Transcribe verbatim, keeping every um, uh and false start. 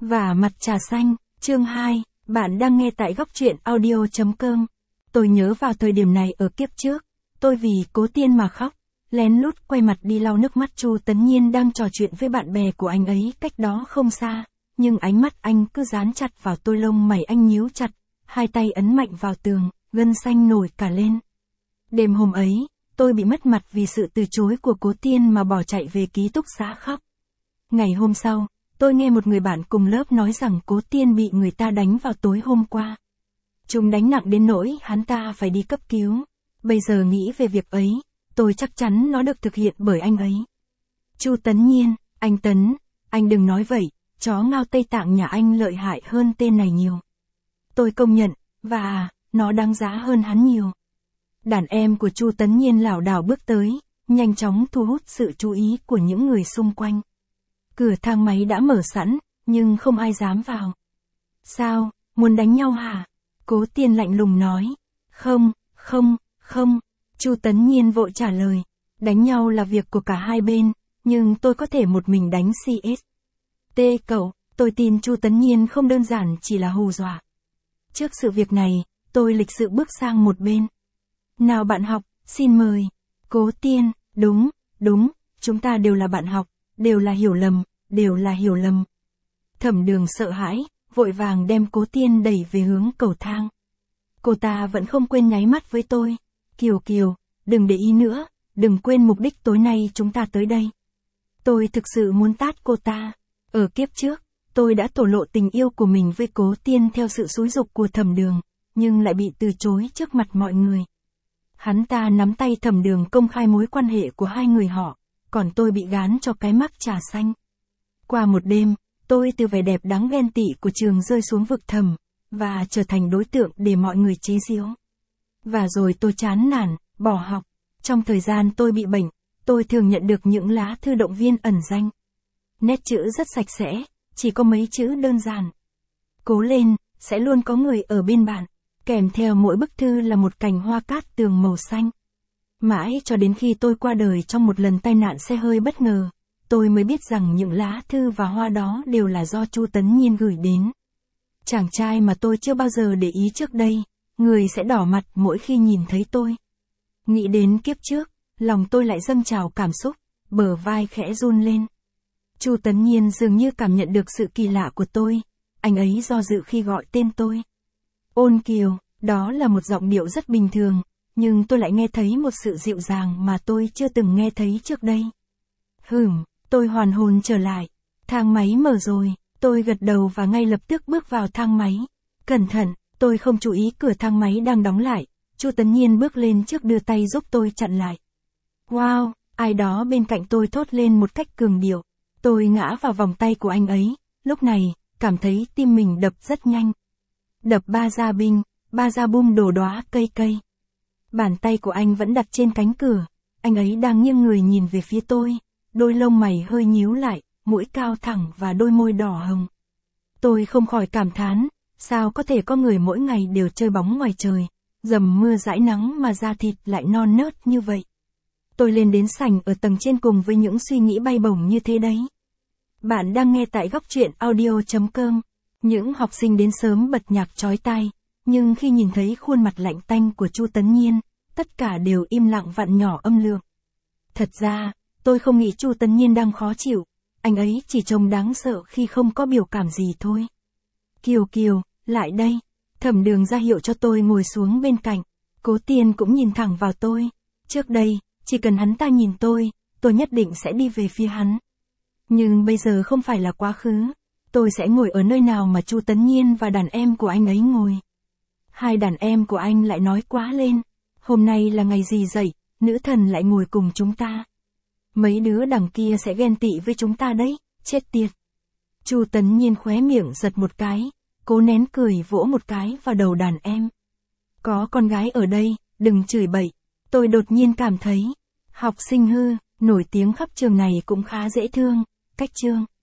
Vả mặt trà xanh, chương hai, bạn đang nghe tại góc truyện audio chấm com. Tôi nhớ vào thời điểm này ở kiếp trước, tôi vì Cố Tiên mà khóc, lén lút quay mặt đi lau nước mắt. Chu Tấn Nhiên đang trò chuyện với bạn bè của anh ấy cách đó không xa, nhưng ánh mắt anh cứ dán chặt vào tôi, lông mày anh nhíu chặt, hai tay ấn mạnh vào tường, gân xanh nổi cả lên. Đêm hôm ấy, tôi bị mất mặt vì sự từ chối của Cố Tiên mà bỏ chạy về ký túc xá khóc. Ngày hôm sau, tôi nghe một người bạn cùng lớp nói rằng Cố Tiên bị người ta đánh vào tối hôm qua. Chúng đánh nặng đến nỗi hắn ta phải đi cấp cứu. Bây giờ nghĩ về việc ấy, tôi chắc chắn nó được thực hiện bởi anh ấy. Chu Tấn Nhiên, anh Tấn, anh đừng nói vậy, chó ngao Tây Tạng nhà anh lợi hại hơn tên này nhiều. Tôi công nhận, và nó đáng giá hơn hắn nhiều. Đàn em của Chu Tấn Nhiên lảo đảo bước tới, nhanh chóng thu hút sự chú ý của những người xung quanh. Cửa thang máy đã mở sẵn, nhưng không ai dám vào. Sao, muốn đánh nhau hả? Cố Tiên lạnh lùng nói. Không, không, không. Chu Tấn Nhiên vội trả lời. Đánh nhau là việc của cả hai bên, nhưng tôi có thể một mình đánh xê ét. Tê cậu, tôi tin Chu Tấn Nhiên không đơn giản chỉ là hù dọa. Trước sự việc này, tôi lịch sự bước sang một bên. Nào bạn học, xin mời. Cố Tiên, đúng, đúng, chúng ta đều là bạn học, đều là hiểu lầm, đều là hiểu lầm. Thẩm Đường sợ hãi, vội vàng đem Cố Tiên đẩy về hướng cầu thang. Cô ta vẫn không quên nháy mắt với tôi. Kiều Kiều, đừng để ý nữa, đừng quên mục đích tối nay chúng ta tới đây. Tôi thực sự muốn tát cô ta. Ở kiếp trước, tôi đã thổ lộ tình yêu của mình với Cố Tiên theo sự xúi giục của Thẩm Đường, nhưng lại bị từ chối trước mặt mọi người. Hắn ta nắm tay Thẩm Đường công khai mối quan hệ của hai người họ, còn tôi bị gán cho cái mác trà xanh. Qua một đêm, tôi từ vẻ đẹp đáng ghen tị của trường rơi xuống vực thẳm, và trở thành đối tượng để mọi người chế giễu. Và rồi tôi chán nản, bỏ học. Trong thời gian tôi bị bệnh, tôi thường nhận được những lá thư động viên ẩn danh. Nét chữ rất sạch sẽ, chỉ có mấy chữ đơn giản. Cố lên, sẽ luôn có người ở bên bạn. Kèm theo mỗi bức thư là một cành hoa cát tường màu xanh. Mãi cho đến khi tôi qua đời trong một lần tai nạn xe hơi bất ngờ, tôi mới biết rằng những lá thư và hoa đó đều là do Chu Tấn Nhiên gửi đến. Chàng trai mà tôi chưa bao giờ để ý trước đây, người sẽ đỏ mặt mỗi khi nhìn thấy tôi. Nghĩ đến kiếp trước, lòng tôi lại dâng trào cảm xúc, bờ vai khẽ run lên. Chu Tấn Nhiên dường như cảm nhận được sự kỳ lạ của tôi, anh ấy do dự khi gọi tên tôi. Ôn Kiều, đó là một giọng điệu rất bình thường, nhưng tôi lại nghe thấy một sự dịu dàng mà tôi chưa từng nghe thấy trước đây. Hửm, tôi hoàn hồn trở lại. Thang máy mở rồi, tôi gật đầu và ngay lập tức bước vào thang máy. Cẩn thận, tôi không chú ý cửa thang máy đang đóng lại. Chu Tấn Nhiên bước lên trước đưa tay giúp tôi chặn lại. Wow, ai đó bên cạnh tôi thốt lên một cách cường điệu. Tôi ngã vào vòng tay của anh ấy, lúc này, cảm thấy tim mình đập rất nhanh. Đập ba gia binh, ba gia bum đổ đóa cây cây. Bàn tay của anh vẫn đặt trên cánh cửa, anh ấy đang nghiêng người nhìn về phía tôi, đôi lông mày hơi nhíu lại, mũi cao thẳng và đôi môi đỏ hồng. Tôi không khỏi cảm thán, sao có thể có người mỗi ngày đều chơi bóng ngoài trời, dầm mưa dãi nắng mà da thịt lại non nớt như vậy. Tôi lên đến sảnh ở tầng trên cùng với những suy nghĩ bay bổng như thế đấy. Bạn đang nghe tại góc truyện audio chấm com. Những học sinh đến sớm bật nhạc chói tai, nhưng khi nhìn thấy khuôn mặt lạnh tanh của Chu Tấn Nhiên, tất cả đều im lặng vặn nhỏ âm lượng. Thật ra, tôi không nghĩ Chu Tấn Nhiên đang khó chịu, anh ấy chỉ trông đáng sợ khi không có biểu cảm gì thôi. Kiều Kiều, lại đây. Thẩm Đường ra hiệu cho tôi ngồi xuống bên cạnh. Cố Tiên cũng nhìn thẳng vào tôi. Trước đây, chỉ cần hắn ta nhìn tôi, tôi nhất định sẽ đi về phía hắn. Nhưng bây giờ không phải là quá khứ. Tôi sẽ ngồi ở nơi nào mà Chu Tấn Nhiên và đàn em của anh ấy ngồi. Hai đàn em của anh lại nói quá lên. Hôm nay là ngày gì dậy, nữ thần lại ngồi cùng chúng ta. Mấy đứa đằng kia sẽ ghen tị với chúng ta đấy, chết tiệt. Chu Tấn Nhiên khóe miệng giật một cái, cố nén cười vỗ một cái vào đầu đàn em. Có con gái ở đây, đừng chửi bậy. Tôi đột nhiên cảm thấy, học sinh hư, nổi tiếng khắp trường này cũng khá dễ thương, cách chương.